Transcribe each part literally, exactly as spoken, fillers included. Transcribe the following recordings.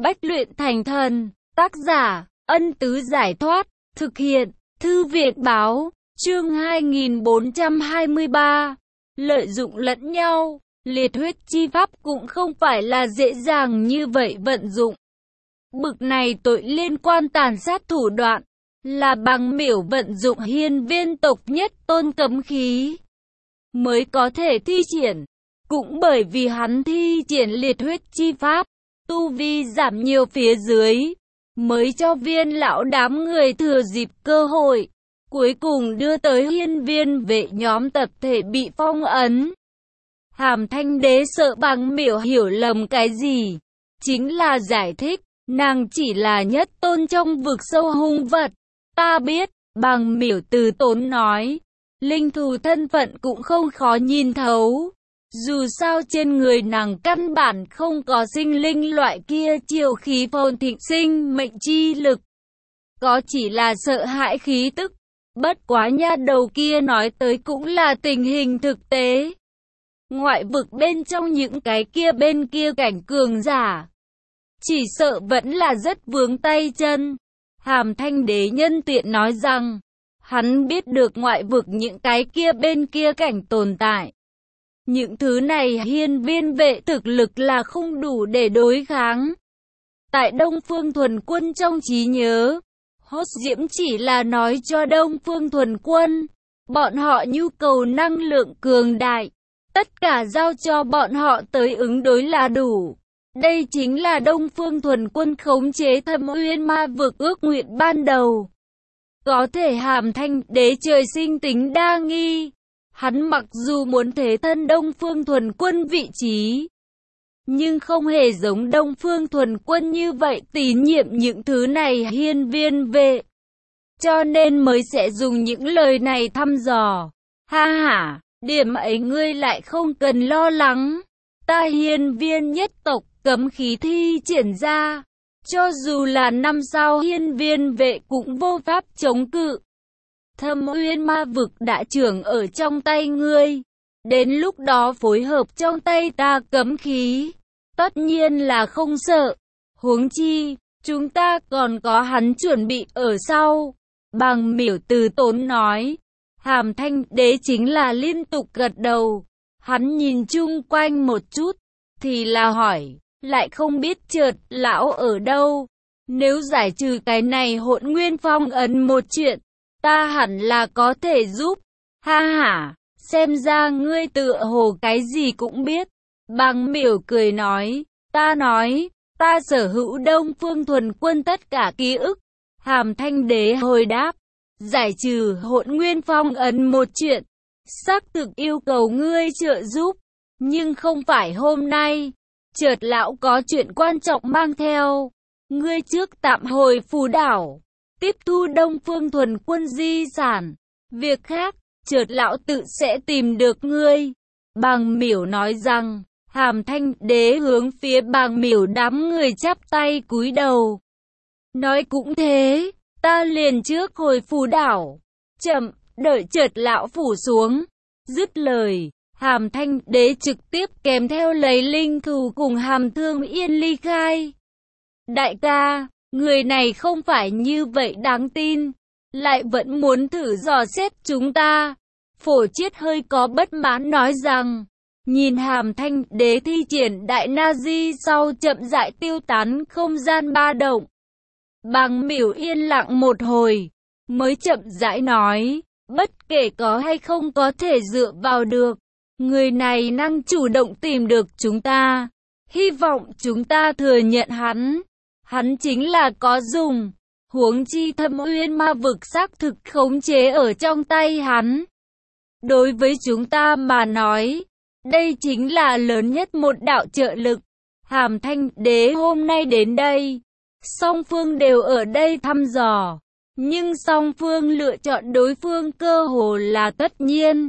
Bách luyện thành thần. Tác giả, Ân Tứ Giải Thoát. Thực hiện, Thư viện Báo. Chương hai nghìn bốn trăm hai mươi ba. Lợi dụng lẫn nhau. Liệt huyết chi pháp cũng không phải là dễ dàng như vậy vận dụng. Bực này tội liên quan tàn sát thủ đoạn, là bằng miểu vận dụng hiên viên tộc nhất tôn cấm khí mới có thể thi triển. Cũng bởi vì hắn thi triển liệt huyết chi pháp, tu vi giảm nhiều phía dưới, mới cho viên lão đám người thừa dịp cơ hội, cuối cùng đưa tới hiên viên vệ nhóm tập thể bị phong ấn. Hàm Thanh Đế sợ bằng miểu hiểu lầm cái gì, chính là giải thích, nàng chỉ là nhất tôn trong vực sâu hung vật. Ta biết, bằng miểu từ tốn nói, linh thù thân phận cũng không khó nhìn thấu. Dù sao trên người nàng căn bản không có sinh linh loại kia chiều khí phồn thịnh sinh mệnh chi lực. Có chỉ là sợ hãi khí tức. Bất quá nha đầu kia nói tới cũng là tình hình thực tế. Ngoại vực bên trong những cái kia bên kia cảnh cường giả, chỉ sợ vẫn là rất vướng tay chân. Hàm Thanh Đế nhân tiện nói rằng, hắn biết được ngoại vực những cái kia bên kia cảnh tồn tại. Những thứ này hiên viên vệ thực lực là không đủ để đối kháng. Tại Đông Phương Thuần Quân trong trí nhớ, Hốt Diễm chỉ là nói cho Đông Phương Thuần Quân, bọn họ nhu cầu năng lượng cường đại, tất cả giao cho bọn họ tới ứng đối là đủ. Đây chính là Đông Phương Thuần Quân khống chế Thâm Uyên Ma vực ước nguyện ban đầu. Có thể Hàm Thanh Đế trời sinh tính đa nghi. Hắn mặc dù muốn thế thân Đông Phương Thuần Quân vị trí, nhưng không hề giống Đông Phương Thuần Quân như vậy tín nhiệm những thứ này hiên viên vệ. Cho nên mới sẽ dùng những lời này thăm dò. Ha ha, điểm ấy ngươi lại không cần lo lắng. Ta hiên viên nhất tộc cấm khí thi triển ra, cho dù là năm sao hiên viên vệ cũng vô pháp chống cự. Thâm Uyên Ma vực đã trưởng ở trong tay ngươi, đến lúc đó phối hợp trong tay ta cấm khí, tất nhiên là không sợ. Huống chi, chúng ta còn có hắn chuẩn bị ở sau. Bằng miểu từ tốn nói. Hàm Thanh Đế chính là liên tục gật đầu. Hắn nhìn chung quanh một chút, thì là hỏi, lại không biết Chợt lão ở đâu. Nếu giải trừ cái này Hỗn Nguyên phong ấn một chuyện, ta hẳn là có thể giúp. Ha ha, xem ra ngươi tựa hồ cái gì cũng biết. Bằng miểu cười nói, ta nói, ta sở hữu Đông Phương Thuần Quân tất cả ký ức. Hàm Thanh Đế hồi đáp, giải trừ Hỗn Nguyên phong ấn một chuyện, xác thực yêu cầu ngươi trợ giúp, nhưng không phải hôm nay. Chợt lão có chuyện quan trọng mang theo, ngươi trước tạm hồi Phù Đảo, tiếp thu Đông Phương Thuần Quân di sản. Việc khác, Chợt lão tự sẽ tìm được ngươi. Bằng miểu nói rằng, Hàm Thanh Đế hướng phía bằng miểu đám người chắp tay cúi đầu. Nói cũng thế, ta liền trước hồi Phù Đảo. Chậm, đợi Chợt lão phủ xuống. Dứt lời, Hàm Thanh Đế trực tiếp kèm theo lấy linh thù cùng Hàm Thương Yên ly khai. Đại ca, người này không phải như vậy đáng tin, lại vẫn muốn thử dò xét chúng ta. Phổ Chiết hơi có bất mãn nói rằng, nhìn Hàm Thanh Đế thi triển đại na di sau chậm rãi tiêu tán không gian ba động. Bằng miểu yên lặng một hồi, mới chậm rãi nói, bất kể có hay không có thể dựa vào được, người này năng chủ động tìm được chúng ta. Hy vọng chúng ta thừa nhận hắn. Hắn chính là có dùng. Huống chi Thâm Uyên Ma vực xác thực khống chế ở trong tay hắn. Đối với chúng ta mà nói, đây chính là lớn nhất một đạo trợ lực. Hàm Thanh Đế hôm nay đến đây, song phương đều ở đây thăm dò, nhưng song phương lựa chọn đối phương cơ hồ là tất nhiên.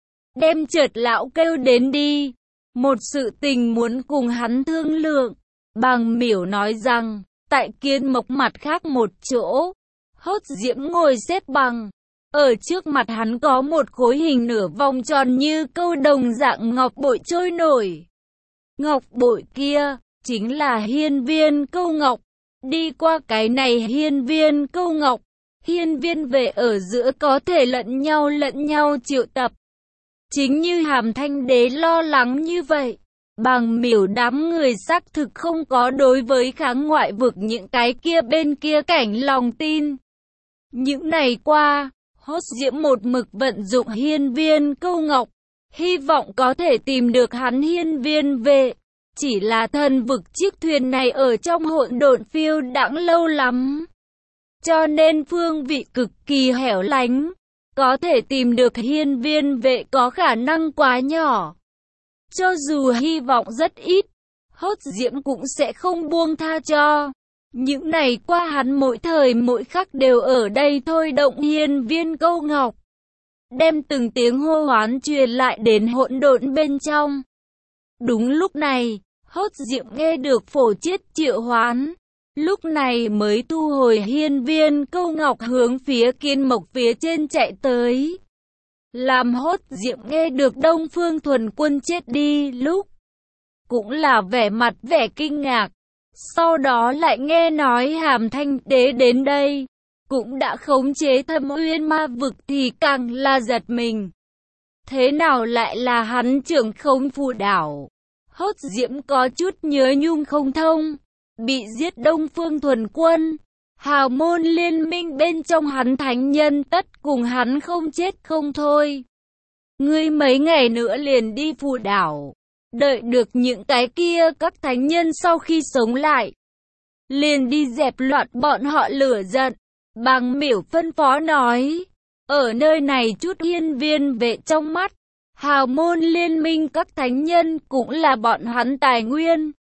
Đem Chợt lão kêu đến đi, một sự tình muốn cùng hắn thương lượng. Bằng miểu nói rằng, tại Kiên Mộc mặt khác một chỗ, Hốt Diễm ngồi xếp bằng. Ở trước mặt hắn có một khối hình nửa vòng tròn như câu đồng dạng ngọc bội trôi nổi. Ngọc bội kia, chính là hiên viên câu ngọc. Đi qua cái này hiên viên câu ngọc, hiên viên vệ ở giữa có thể lẫn nhau lẫn nhau triệu tập. Chính như Hàm Thanh Đế lo lắng như vậy, Bàng Miểu đám người xác thực không có đối với kháng ngoại vực những cái kia bên kia cảnh lòng tin. Những ngày qua, Hốt Diễm một mực vận dụng hiên viên câu ngọc, hy vọng có thể tìm được hắn hiên viên vệ. Chỉ là thần vực chiếc thuyền này ở trong hỗn độn phiêu đãng lâu lắm, cho nên phương vị cực kỳ hẻo lánh, có thể tìm được hiên viên vệ có khả năng quá nhỏ. Cho dù hy vọng rất ít, Hốt Diễm cũng sẽ không buông tha cho. Những ngày qua hắn mỗi thời mỗi khắc đều ở đây thôi động hiên viên câu ngọc, đem từng tiếng hô hoán truyền lại đến hỗn độn bên trong. Đúng lúc này, Hốt Diễm nghe được Phổ Chiết triệu hoán, lúc này mới thu hồi hiên viên câu ngọc hướng phía Kiên Mộc phía trên chạy tới. Làm Hốt Diễm nghe được Đông Phương Thuần Quân chết đi lúc, cũng là vẻ mặt vẻ kinh ngạc. Sau đó lại nghe nói Hàm Thanh Đế đến đây, cũng đã khống chế Thâm Uyên Ma vực thì càng là giật mình. Thế nào lại là hắn trưởng khống phù đảo? Hốt Diễm có chút nhớ nhung không thông. Bị giết Đông Phương Thuần Quân, hào môn liên minh bên trong hắn thánh nhân tất cùng hắn không chết không thôi. Ngươi mấy ngày nữa liền đi phù đảo, đợi được những cái kia các thánh nhân sau khi sống lại, liền đi dẹp loạn bọn họ lửa giận. Bàng Miểu phân phó nói, ở nơi này chút hiên viên vệ trong mắt, hào môn liên minh các thánh nhân cũng là bọn hắn tài nguyên.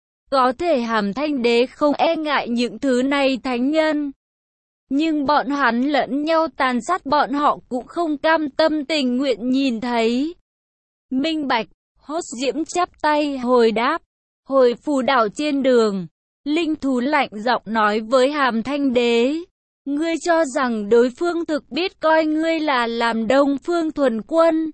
Có thể Hàm Thanh Đế không e ngại những thứ này thánh nhân, nhưng bọn hắn lẫn nhau tàn sát bọn họ cũng không cam tâm tình nguyện nhìn thấy. Minh bạch. Hốt Diễm chắp tay hồi đáp. Hồi phù đảo trên đường, linh thú lạnh giọng nói với Hàm Thanh Đế, ngươi cho rằng đối phương thực biết coi ngươi là làm Đông Phương Thuần Quân,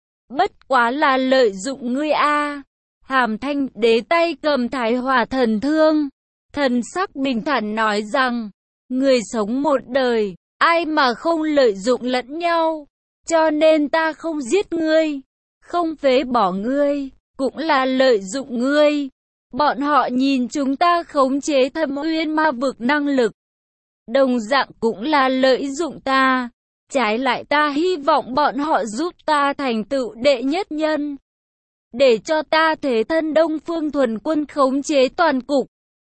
bất quá là lợi dụng ngươi a. Hàm Thanh Đế tay cầm Thái Hỏa thần thương, thần sắc bình thản nói rằng, người sống một đời, ai mà không lợi dụng lẫn nhau, cho nên ta không giết ngươi, không phế bỏ ngươi, cũng là lợi dụng ngươi. Bọn họ nhìn chúng ta khống chế Thâm Uyên Ma vực năng lực, đồng dạng cũng là lợi dụng ta. Trái lại ta hy vọng bọn họ giúp ta thành tựu đệ nhất nhân, để cho ta thế thân Đông Phương Thuần Quân khống chế toàn cục.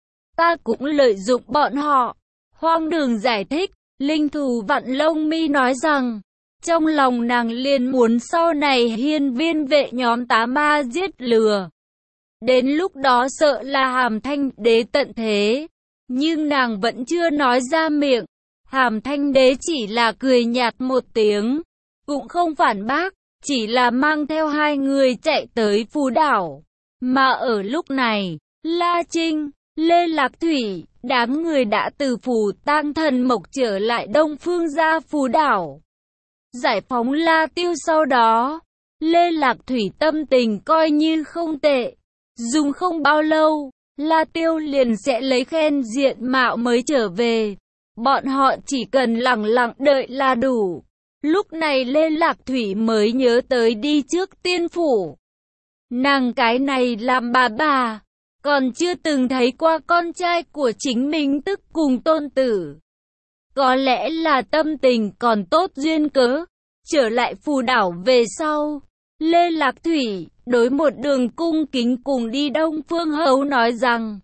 Ta cũng lợi dụng bọn họ. Hoang Đường giải thích. Linh thù vặn lông mi nói rằng, trong lòng nàng liền muốn sau này hiên viên vệ nhóm tá ma giết lừa. Đến lúc đó sợ là Hàm Thanh Đế tận thế, nhưng nàng vẫn chưa nói ra miệng. Hàm Thanh Đế chỉ là cười nhạt một tiếng, cũng không phản bác, chỉ là mang theo hai người chạy tới phù đảo. Mà ở lúc này, La Trinh, Lê Lạc Thủy, đám người đã từ phù tang thần mộc trở lại Đông Phương gia phù đảo. Giải phóng La Tiêu sau đó, Lê Lạc Thủy tâm tình coi như không tệ. Dùng không bao lâu, La Tiêu liền sẽ lấy khen diện mạo mới trở về. Bọn họ chỉ cần lặng lặng đợi là đủ. Lúc này Lê Lạc Thủy mới nhớ tới đi trước tiên phủ. Nàng cái này làm bà bà, còn chưa từng thấy qua con trai của chính mình tức cùng tôn tử. Có lẽ là tâm tình còn tốt duyên cớ. Trở lại phù đảo về sau, Lê Lạc Thủy đối một đường cung kính cùng đi Đông Phương Hầu nói rằng,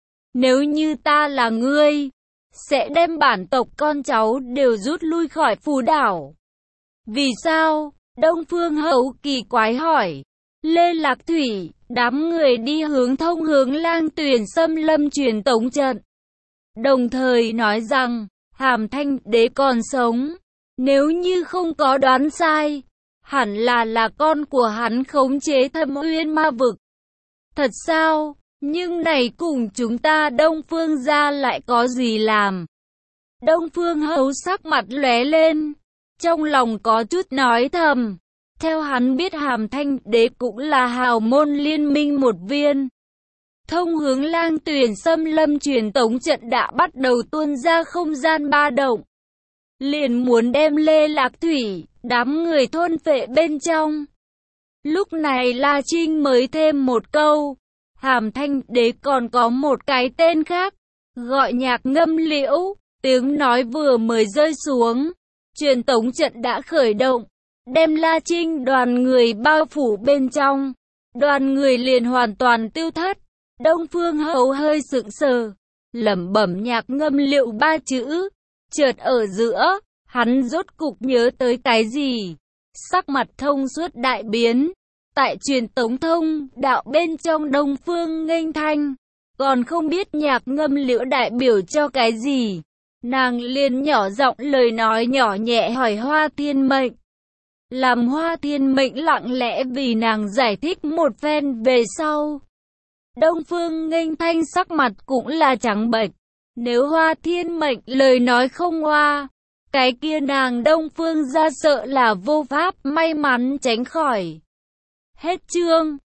nếu như ta là ngươi, sẽ đem bản tộc con cháu đều rút lui khỏi phù đảo. Vì sao? Đông Phương Hầu kỳ quái hỏi. Lê Lạc Thủy, đám người đi hướng thông hướng Lang Tuyền xâm lâm truyền tống trận, đồng thời nói rằng, Hàm Thanh Đế còn sống. Nếu như không có đoán sai, hẳn là là con của hắn khống chế Thâm Uyên Ma vực. Thật sao? Nhưng này cùng chúng ta Đông Phương gia lại có gì làm? Đông Phương Hầu sắc mặt lóe lên, trong lòng có chút nói thầm. Theo hắn biết Hàm Thanh Đế cũng là hào môn liên minh một viên. thông hướng Lang Tuyền xâm lâm truyền tống trận đã bắt đầu tuôn ra không gian ba động. Liền muốn đem Lê Lạc Thủy, đám người thôn phệ bên trong. Lúc này La Trinh mới thêm một câu, Hàm Thanh Đế còn có một cái tên khác, gọi Nhạc Ngâm Liễu. Tiếng nói vừa mới rơi xuống, truyền tống trận đã khởi động, đem La Trinh đoàn người bao phủ bên trong. Đoàn người liền hoàn toàn tiêu thất. Đông Phương Hầu hơi sững sờ, lẩm bẩm Nhạc Ngâm Liễu ba chữ. Chợt ở giữa, hắn rốt cục nhớ tới cái gì, sắc mặt thông suốt đại biến. Tại truyền tống thông đạo bên trong Đông Phương Nghênh Thanh, còn không biết Nhạc Ngâm Liễu đại biểu cho cái gì. Nàng liền nhỏ giọng lời nói nhỏ nhẹ hỏi Hoa Thiên Mệnh. Làm Hoa Thiên Mệnh lặng lẽ vì nàng giải thích một phen về sau. Đông Phương Nghênh Thanh sắc mặt cũng là trắng bệch. Nếu Hoa Thiên Mệnh lời nói không hoa, cái kia nàng Đông Phương ra sợ là vô pháp may mắn tránh khỏi. Hết chương.